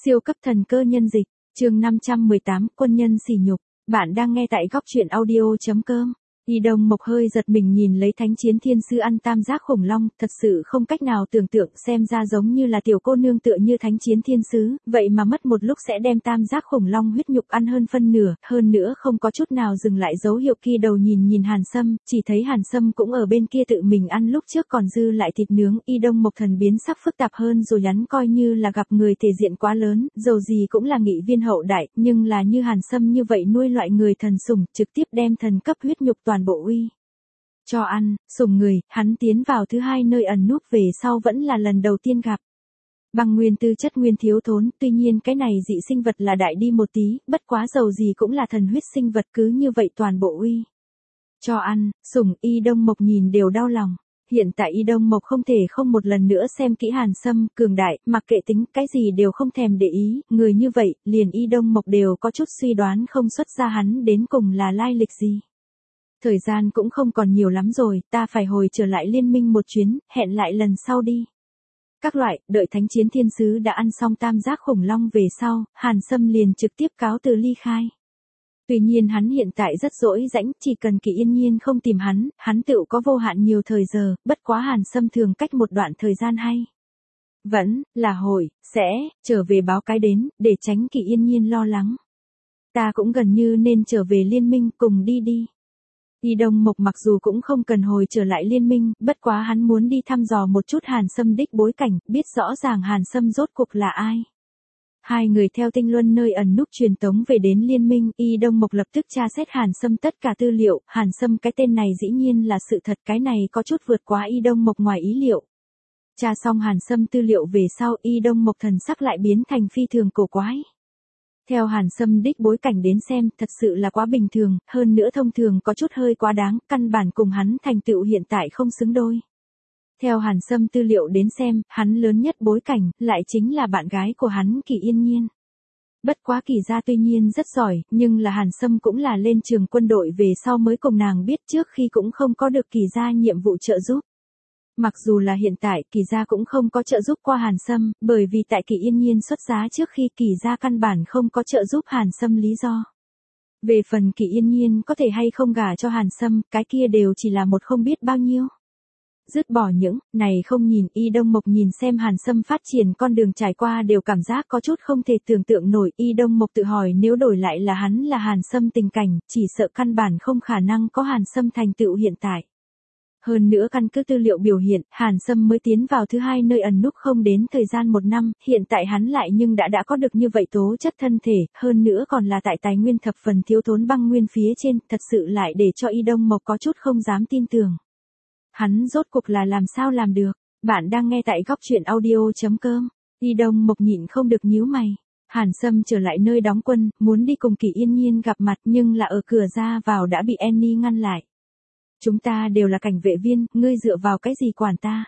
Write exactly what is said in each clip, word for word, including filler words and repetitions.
Siêu cấp thần cơ nhân dịch, chương năm trăm mười tám, quân nhân sỉ nhục. Bạn đang nghe tại góc truyện audio.com. Y Đông Mộc hơi giật mình nhìn lấy Thánh Chiến Thiên Sư ăn tam giác khủng long, thật sự không cách nào tưởng tượng, xem ra giống như là tiểu cô nương tựa như Thánh Chiến Thiên Sứ, vậy mà mất một lúc sẽ đem tam giác khủng long huyết nhục ăn hơn phân nửa, hơn nữa không có chút nào dừng lại dấu hiệu kia đầu nhìn nhìn Hàn Sâm, chỉ thấy Hàn Sâm cũng ở bên kia tự mình ăn lúc trước còn dư lại thịt nướng. Y Đông Mộc thần biến sắc phức tạp hơn rồi hắn coi như là gặp người thể diện quá lớn, dầu gì cũng là nghị viên hậu đại, nhưng là như Hàn Sâm như vậy nuôi loại người thần sủng, trực tiếp đem thần cấp huyết nhục toàn bộ uy cho ăn, sủng người, hắn tiến vào thứ hai nơi ẩn núp về sau vẫn là lần đầu tiên gặp. Băng nguyên tư chất nguyên thiếu thốn, tuy nhiên cái này dị sinh vật là đại đi một tí, bất quá dầu gì cũng là thần huyết sinh vật, cứ như vậy toàn bộ uy cho ăn, sủng. Y Đông Mộc nhìn đều đau lòng. Hiện tại Y Đông Mộc không thể không một lần nữa xem kỹ Hàn Sâm, cường đại, mặc kệ tính, cái gì đều không thèm để ý, người như vậy, liền Y Đông Mộc đều có chút suy đoán không xuất ra hắn đến cùng là lai lịch gì. Thời gian cũng không còn nhiều lắm rồi, ta phải hồi trở lại liên minh một chuyến, hẹn lại lần sau đi. Các loại, đợi Thánh Chiến Thiên Sứ đã ăn xong tam giác khủng long về sau, Hàn Sâm liền trực tiếp cáo từ ly khai. Tuy nhiên hắn hiện tại rất rỗi rãnh, chỉ cần Kỳ Yên Nhiên không tìm hắn, hắn tự có vô hạn nhiều thời giờ, bất quá Hàn Sâm thường cách một đoạn thời gian hay vẫn là hồi, sẽ, trở về báo cái đến, để tránh Kỳ Yên Nhiên lo lắng. Ta cũng gần như nên trở về liên minh, cùng đi đi. Y Đông Mộc mặc dù cũng không cần hồi trở lại liên minh, bất quá hắn muốn đi thăm dò một chút Hàn Sâm đích bối cảnh, biết rõ ràng Hàn Sâm rốt cuộc là ai. Hai người theo tinh luân nơi ẩn núp truyền tống về đến liên minh, Y Đông Mộc lập tức tra xét Hàn Sâm tất cả tư liệu, Hàn Sâm cái tên này dĩ nhiên là sự thật, cái này có chút vượt quá Y Đông Mộc ngoài ý liệu. Tra xong Hàn Sâm tư liệu về sau, Y Đông Mộc thần sắc lại biến thành phi thường cổ quái. Theo Hàn Sâm đích bối cảnh đến xem, thật sự là quá bình thường, hơn nữa thông thường có chút hơi quá đáng, căn bản cùng hắn thành tựu hiện tại không xứng đôi. Theo Hàn Sâm tư liệu đến xem, hắn lớn nhất bối cảnh, lại chính là bạn gái của hắn Kỳ Yên Nhiên. Bất quá Kỳ gia tuy nhiên rất giỏi, nhưng là Hàn Sâm cũng là lên trường quân đội về sau mới cùng nàng biết, trước khi cũng không có được Kỳ gia nhiệm vụ trợ giúp. Mặc dù là hiện tại, Kỳ gia cũng không có trợ giúp qua Hàn Sâm, bởi vì tại Kỳ Yên Nhiên xuất giá trước khi Kỳ gia căn bản không có trợ giúp Hàn Sâm lý do. Về phần Kỳ Yên Nhiên có thể hay không gả cho Hàn Sâm, cái kia đều chỉ là một không biết bao nhiêu. Dứt bỏ những này không nhìn, Y Đông Mộc nhìn xem Hàn Sâm phát triển con đường trải qua đều cảm giác có chút không thể tưởng tượng nổi. Y Đông Mộc tự hỏi nếu đổi lại là hắn là Hàn Sâm tình cảnh, chỉ sợ căn bản không khả năng có Hàn Sâm thành tựu hiện tại. Hơn nữa căn cứ tư liệu biểu hiện, Hàn Sâm mới tiến vào thứ hai nơi ẩn núp không đến thời gian một năm, hiện tại hắn lại nhưng đã đã có được như vậy tố chất thân thể, hơn nữa còn là tại tài nguyên thập phần thiếu thốn băng nguyên phía trên, thật sự lại để cho Y Đông Mộc có chút không dám tin tưởng. Hắn rốt cuộc là làm sao làm được? Bạn đang nghe tại góc truyện audio.com. Y Đông Mộc nhịn không được nhíu mày. Hàn Sâm trở lại nơi đóng quân, muốn đi cùng Kỳ Yên Nhiên gặp mặt nhưng là ở cửa ra vào đã bị Annie ngăn lại. Chúng ta đều là cảnh vệ viên, ngươi dựa vào cái gì quản ta?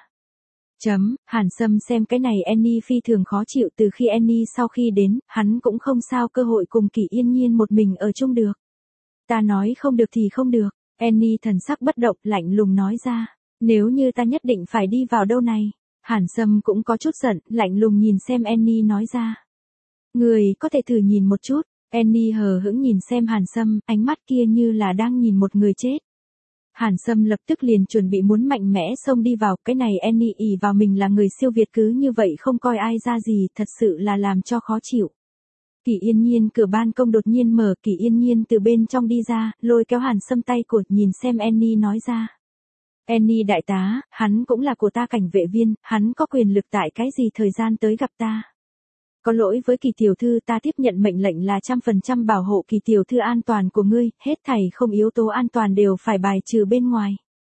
Chấm, Hàn Sâm xem cái này Annie phi thường khó chịu, từ khi Annie sau khi đến, hắn cũng không sao cơ hội cùng Kỳ Yên Nhiên một mình ở chung được. Ta nói không được thì không được, Annie thần sắc bất động, lạnh lùng nói ra. Nếu như ta nhất định phải đi vào đâu này? Hàn Sâm cũng có chút giận, lạnh lùng nhìn xem Annie nói ra. Người có thể thử nhìn một chút. Annie hờ hững nhìn xem Hàn Sâm, ánh mắt kia như là đang nhìn một người chết. Hàn Sâm lập tức liền chuẩn bị muốn mạnh mẽ xông đi vào, cái này Annie ỷ vào mình là người siêu việt cứ như vậy không coi ai ra gì, thật sự là làm cho khó chịu. Kỳ Yên Nhiên cửa ban công đột nhiên mở, Kỳ Yên Nhiên từ bên trong đi ra, lôi kéo Hàn Sâm tay cột nhìn xem Annie nói ra. Annie đại tá, hắn cũng là của ta cảnh vệ viên, hắn có quyền lực tại cái gì thời gian tới gặp ta. Có lỗi với Kỳ tiểu thư, ta tiếp nhận mệnh lệnh là trăm phần trăm bảo hộ Kỳ tiểu thư an toàn của ngươi, hết thảy không yếu tố an toàn đều phải bài trừ bên ngoài.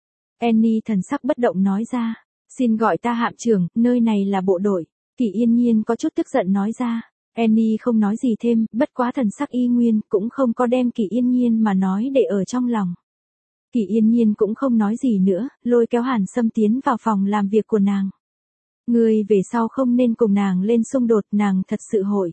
Annie thần sắc bất động nói ra, xin gọi ta hạm trưởng, nơi này là bộ đội. Kỳ Yên Nhiên có chút tức giận nói ra. Annie không nói gì thêm, bất quá thần sắc y nguyên, cũng không có đem Kỳ Yên Nhiên mà nói để ở trong lòng. Kỳ Yên Nhiên cũng không nói gì nữa, lôi kéo Hàn Sâm tiến vào phòng làm việc của nàng. Ngươi về sau không nên cùng nàng lên xung đột, nàng thật sự hội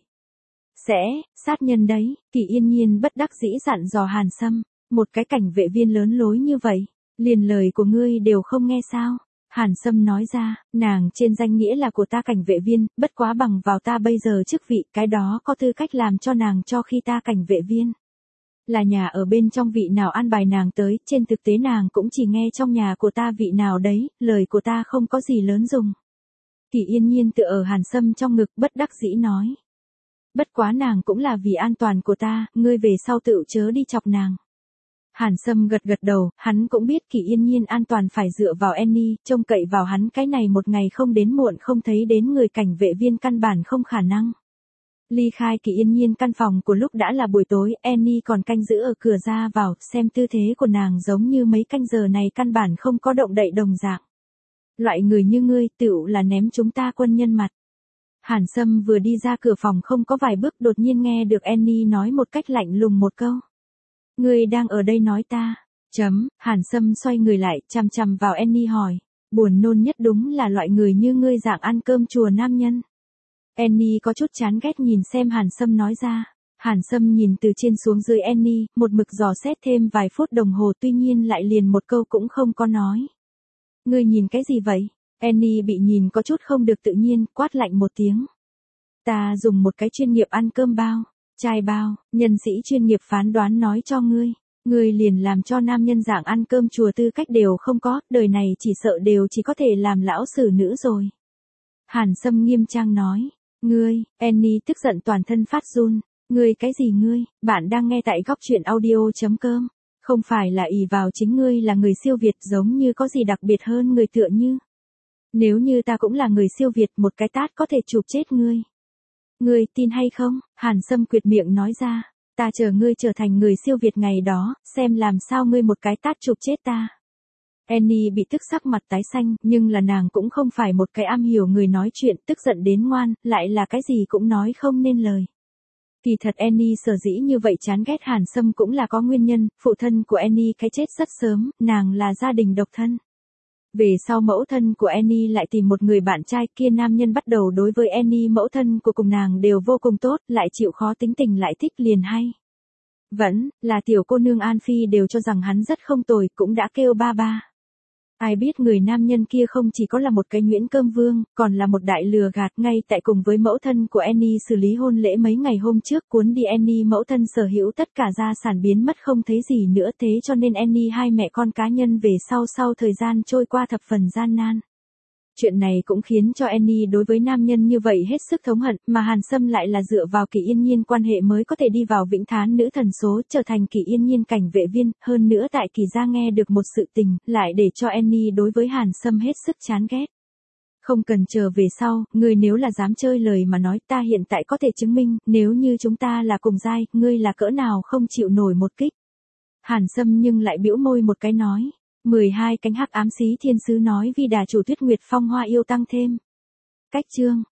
sẽ sát nhân đấy. Kỳ Yên Nhiên bất đắc dĩ dặn dò Hàn Sâm, một cái cảnh vệ viên lớn lối như vậy, liền lời của ngươi đều không nghe sao? Hàn Sâm nói ra, nàng trên danh nghĩa là của ta cảnh vệ viên, bất quá bằng vào ta bây giờ chức vị, cái đó có tư cách làm cho nàng cho khi ta cảnh vệ viên. Là nhà ở bên trong vị nào an bài nàng tới, trên thực tế nàng cũng chỉ nghe trong nhà của ta vị nào đấy, lời của ta không có gì lớn dùng. Kỳ Yên Nhiên tựa ở Hàn Sâm trong ngực bất đắc dĩ nói. Bất quá nàng cũng là vì an toàn của ta, ngươi về sau tự chớ đi chọc nàng. Hàn Sâm gật gật đầu, hắn cũng biết Kỳ Yên Nhiên an toàn phải dựa vào Annie, trông cậy vào hắn cái này một ngày không đến muộn không thấy đến người cảnh vệ viên căn bản không khả năng. Ly khai Kỳ Yên Nhiên căn phòng của lúc đã là buổi tối, Annie còn canh giữ ở cửa ra vào, xem tư thế của nàng giống như mấy canh giờ này căn bản không có động đậy đồng dạng. Loại người như ngươi tựu là ném chúng ta quân nhân mặt. Hàn Sâm vừa đi ra cửa phòng không có vài bước đột nhiên nghe được Annie nói một cách lạnh lùng một câu. Ngươi đang ở đây nói ta. Chấm, Hàn Sâm xoay người lại, chằm chằm vào Annie hỏi. Buồn nôn nhất đúng là loại người như ngươi dạng ăn cơm chùa nam nhân. Annie có chút chán ghét nhìn xem Hàn Sâm nói ra. Hàn Sâm nhìn từ trên xuống dưới Annie, một mực dò xét thêm vài phút đồng hồ tuy nhiên lại liền một câu cũng không có nói. Ngươi nhìn cái gì vậy? Annie bị nhìn có chút không được tự nhiên, quát lạnh một tiếng. Ta dùng một cái chuyên nghiệp ăn cơm bao, chai bao, nhân sĩ chuyên nghiệp phán đoán nói cho ngươi. Ngươi liền làm cho nam nhân dạng ăn cơm chùa tư cách đều không có, đời này chỉ sợ đều chỉ có thể làm lão xử nữ rồi. Hàn Sâm nghiêm trang nói. Ngươi, Annie tức giận toàn thân phát run. Ngươi cái gì ngươi, bạn đang nghe tại góc truyện audio.com. Không phải là ỷ vào chính ngươi là người siêu việt giống như có gì đặc biệt hơn người tựa như. Nếu như ta cũng là người siêu việt một cái tát có thể chụp chết ngươi. Ngươi tin hay không? Hàn Sâm quyệt miệng nói ra. Ta chờ ngươi trở thành người siêu việt ngày đó, xem làm sao ngươi một cái tát chụp chết ta. Annie bị tức sắc mặt tái xanh, nhưng là nàng cũng không phải một cái am hiểu người nói chuyện, tức giận đến ngoan, lại là cái gì cũng nói không nên lời. Kỳ thật Annie sở dĩ như vậy chán ghét Hàn Sâm cũng là có nguyên nhân, phụ thân của Annie cái chết rất sớm, nàng là gia đình độc thân. Về sau mẫu thân của Annie lại tìm một người bạn trai, kia nam nhân bắt đầu đối với Annie mẫu thân của cùng nàng đều vô cùng tốt, lại chịu khó tính tình lại thích liền hay. Vẫn, là tiểu cô nương An Phi đều cho rằng hắn rất không tồi, cũng đã kêu ba ba. Ai biết người nam nhân kia không chỉ có là một cái nhuyễn cơm vương, còn là một đại lừa gạt, ngay tại cùng với mẫu thân của Annie xử lý hôn lễ mấy ngày hôm trước cuốn đi Annie mẫu thân sở hữu tất cả gia sản biến mất không thấy gì nữa, thế cho nên Annie hai mẹ con cá nhân về sau sau thời gian trôi qua thập phần gian nan. Chuyện này cũng khiến cho Annie đối với nam nhân như vậy hết sức thống hận, mà Hàn Sâm lại là dựa vào Kỳ Yên Nhiên quan hệ mới có thể đi vào Vĩnh Thán nữ thần số, trở thành Kỳ Yên Nhiên cảnh vệ viên, hơn nữa tại Kỳ gia nghe được một sự tình, lại để cho Annie đối với Hàn Sâm hết sức chán ghét. Không cần chờ về sau, ngươi nếu là dám chơi lời mà nói, ta hiện tại có thể chứng minh, nếu như chúng ta là cùng giai, ngươi là cỡ nào không chịu nổi một kích. Hàn Sâm nhưng lại bĩu môi một cái nói. mười hai cánh hắc ám xí thiên sứ nói vì đà chủ Tuyết Nguyệt Phong Hoa yêu tăng thêm. Cách chương